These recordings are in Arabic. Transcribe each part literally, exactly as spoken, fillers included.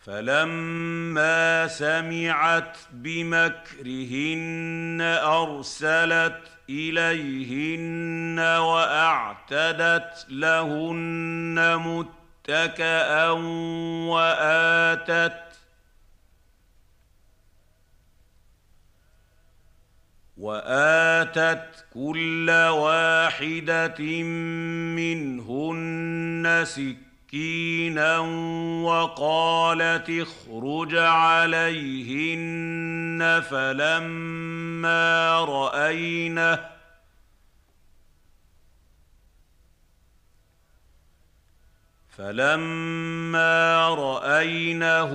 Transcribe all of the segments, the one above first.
فلما سمعت بمكرهن أرسلت إليهن وأعتدت لهن متكئا وآتت وآتت كل واحدة منهن سكينا وقالت اخرج عليهن فلما رأينه فلما رأينه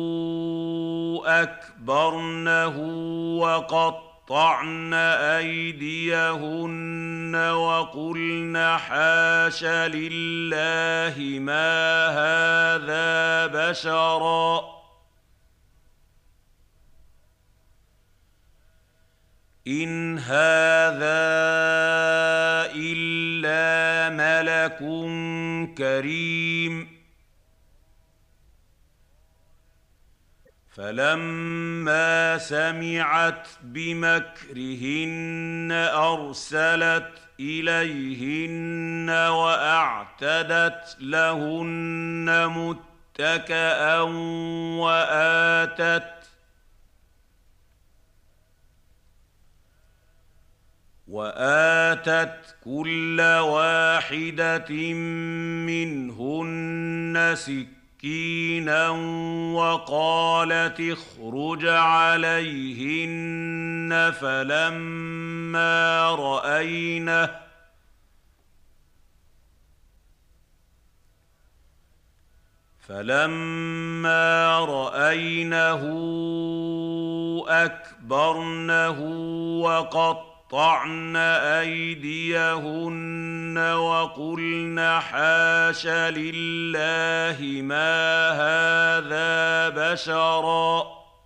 أكبرنه وقطعن أيديهن وقلن حاش لله ما هذا بشرا إن هذا إلا ملك كريم فلما سمعت بمكرهن أرسلت إليهن وأعتدت لهن متكئا وآتت وآتت كل واحدة منهن سكينا وقالت اخرج عليهن فلما رأينه فلما رأينه أكبرنه وقطعن قطعن أيديهن وقلن حاش لله ما هذا بشرا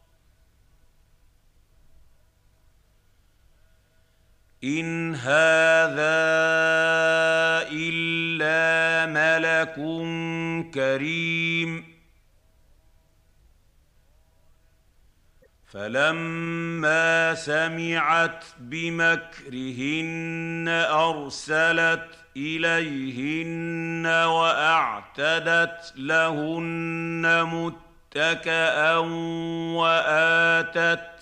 إن هذا إلا ملك كريم فلما سمعت بمكرهن أرسلت إليهن وأعتدت لهن متكئا وآتت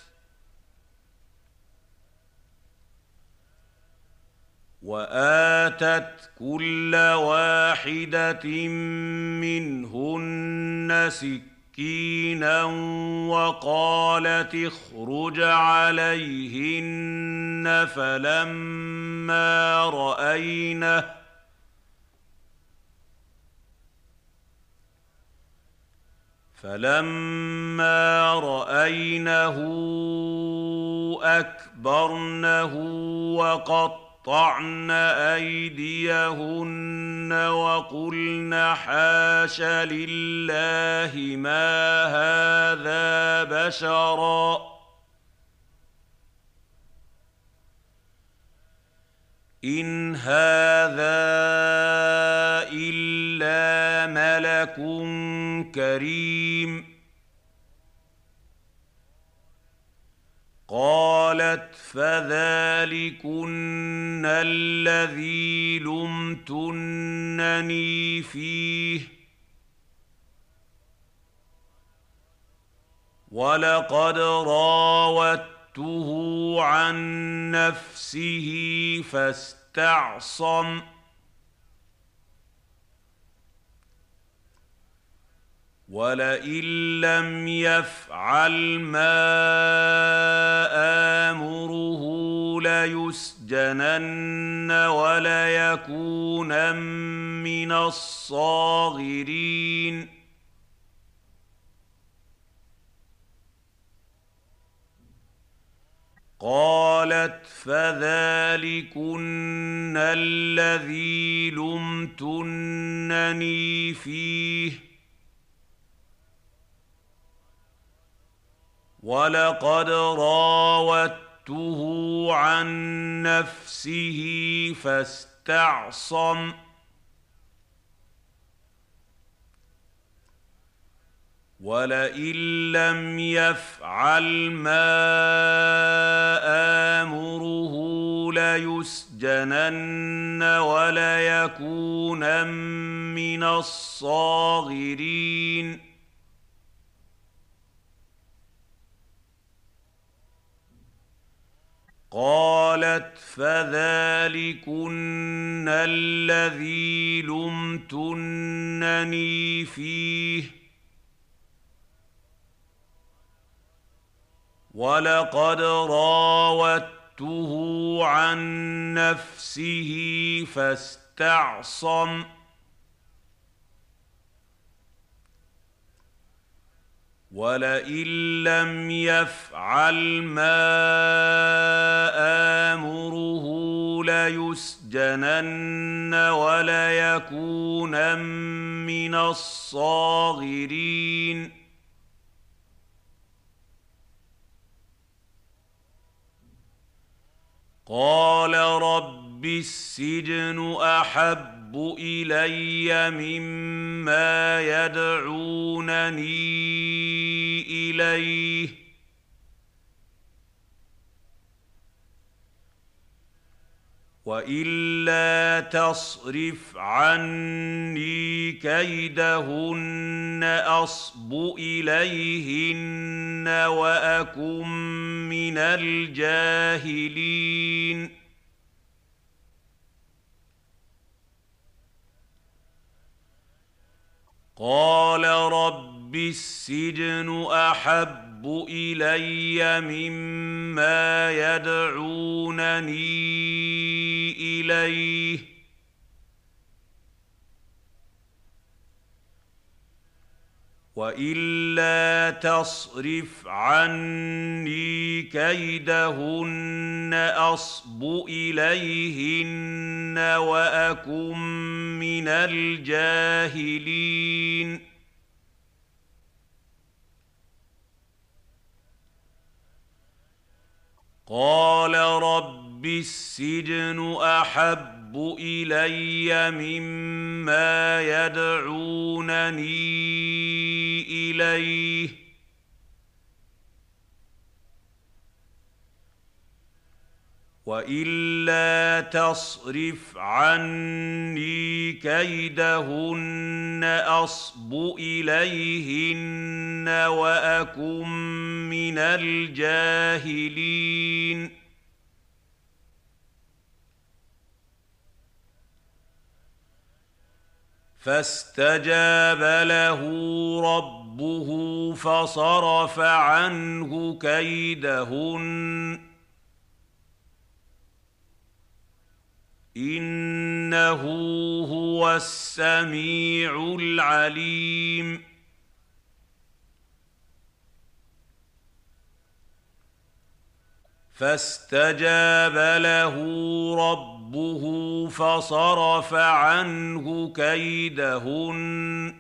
وآتت كل واحدة منهن سكينا وقالت اخرج عليهن فلما رأينه فلما رأينه أكبرنه وقطعن أيديهن وقلن حاش لله ما هذا بشرا إن هذا إلا ملك كريم قالت فذلكن الذي لمتنني فيه ولقد راودته عن نفسه فاستعصم ولئن لم يفعل ما آمره ليسجنن وليكونن من الصاغرين قالت فذلكن الذي لمتنني فيه ولقد راودته عن نفسه فاستعصم وَلَئِن لَّمْ يَفْعَلْ مَا آمُرُهُ لَيُسْجَنَنَّ وَلَيَكُونًا مِّنَ الصَّاغِرِينَ قالت فذلكن الذي لمتنني فيه ولقد راودته عن نفسه فاستعصم ولئن لم يفعل ما آمره ليسجنن وليكونن من الصاغرين قال رب السجن أحب إلي مما يدعونني إليه وإلا تصرف عني كيدهن أصب إليهن وأكن من الجاهلين قال رب السجن أحب إلي مما يدعونني إليه وإلا تصرف عني كيدهن أصب إليهن وأكن من الجاهلين قال رب السجن أحب إلي مما يدعونني إليه وإلا تصرف عني كيدهن أصب إليهن وأكن من الجاهلين فاستجاب له ربه فصرف عنه كيدهن إنه هو السميع العليم فاستجاب له ربه فصرف عنه كيدهن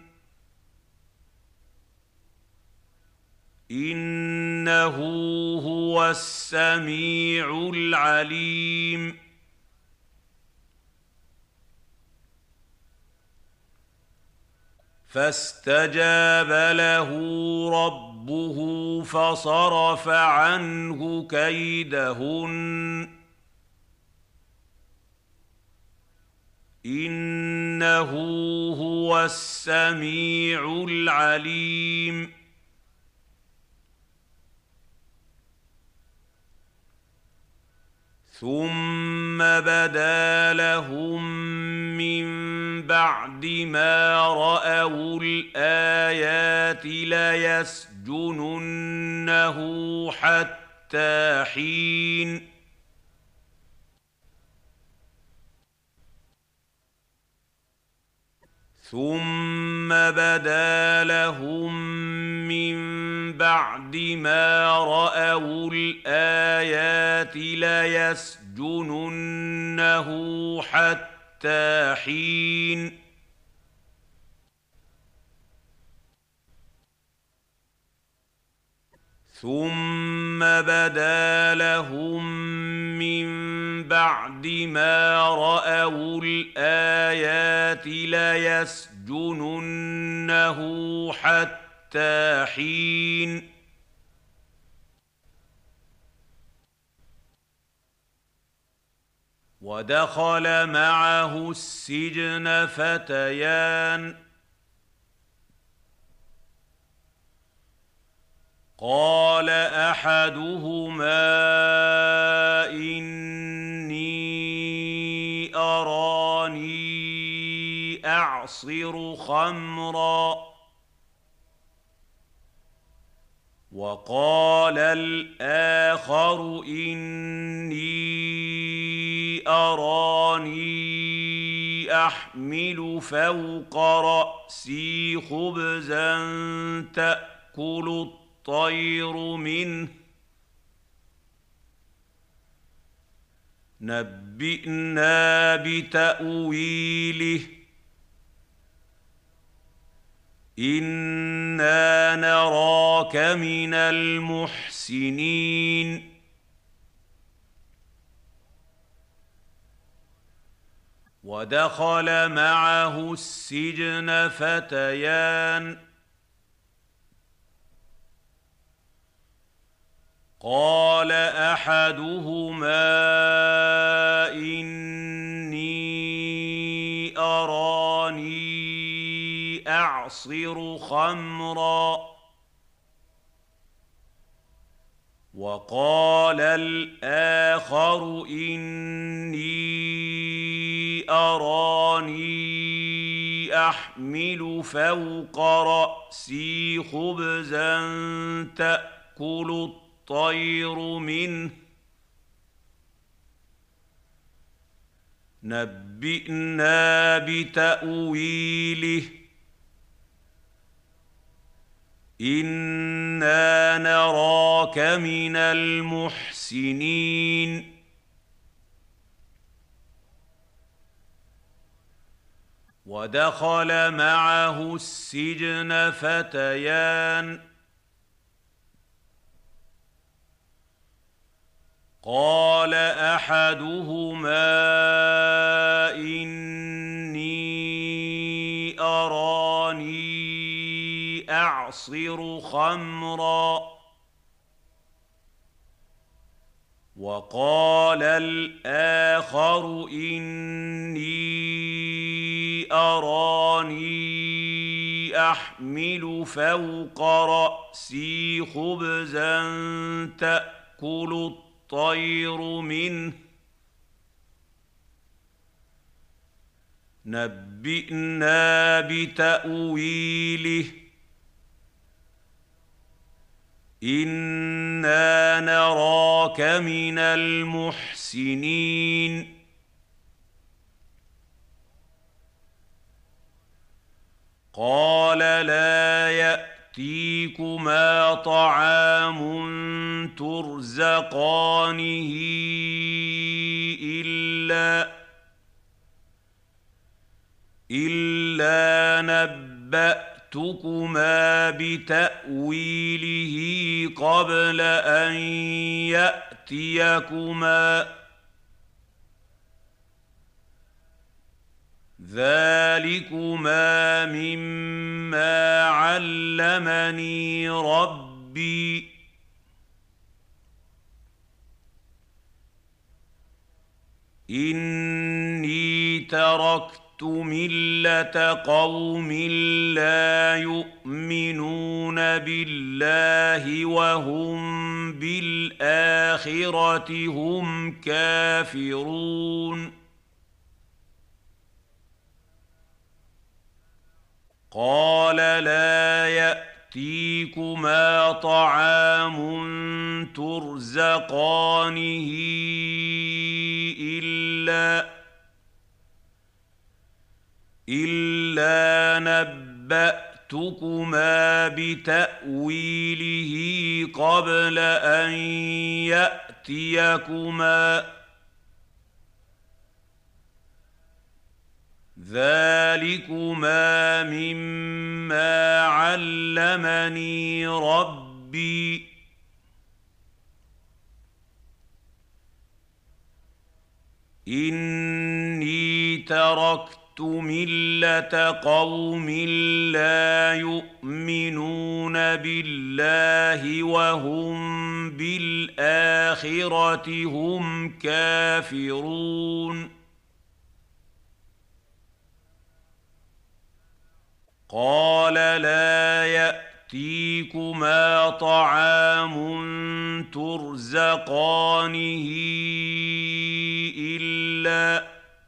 إنه هو السميع العليم فاستجاب له ربه فصرف عنه كيدهن إنه هو السميع العليم ثم بدا لهم من بعد ما رأوا الآيات ليسجننه حتى حين ثم بدا لهم من بعد ما رأوا الآيات ليسجننه حتى حين ثم بدا لهم من بعد ما رأوا الآيات ليسجننه حتى حتى حين ودخل معه السجن فتيان قال أحدهما إني أراني أعصر خمرا وقال الآخر إني أراني أحمل فوق رأسي خبزا تأكل الطير منه نبئنا بتأويله إنا نراك من المحسنين ودخل معه السجن فتيان قال أحدهما إني أراني أعصر خمرا وقال الآخر إني أراني أحمل فوق رأسي خبزا تأكل الطير منه نبئنا بتأويله إنا نراك من المحسنين ودخل معه السجن فتيان قال أحدهما إني أراني أعصر خمرا وقال الآخر إني أراني أحمل فوق رأسي خبزا تأكل الطير منه نبئنا بتأويله إنا نراك من المحسنين قال لا يأتيكما طعام ترزقانه إلا إلا نبأتكما بتأويله قبل أن يأتيكما ذلكما مما علمني ربي إني تركت ملة قوم لا يؤمنون بالله وهم بالآخرة هم كافرون قال لا يأتيكما طعام ترزقانه إلا إلا نبأتكما بتأويله قبل أن يأتيكما ذلكما مما علمني ربي إني تركت مِلَّةَ قَوْمٍ لَّا يُؤْمِنُونَ بِاللَّهِ وَهُم بِالْآخِرَةِ هُمْ كَافِرُونَ قَالَ لَا يَأْتِيكُمَا طَعَامٌ تُرْزَقَانِهِ إِلَّا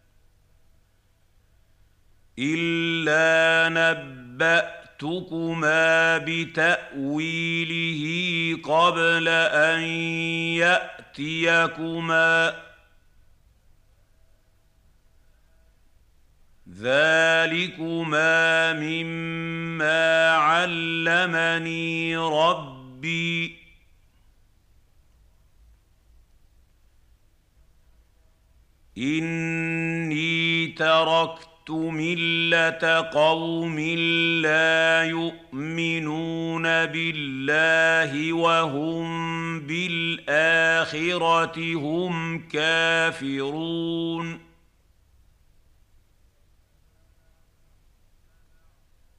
إِلَّا نَبَّأْتُكُمَا بِتَأْوِيلِهِ قَبْلَ أَن يَأْتِيَكُمَا ۚ ذَٰلِكُمَا مِمَّا عَلَّمَنِي رَبِّي ۚ إِنِّي تَرَكْتُ مِلَّةَ قَوْمٍ لَّا يُؤْمِنُونَ بِاللَّهِ وَهُم بِالْآخِرَةِ هُمْ كَافِرُونَ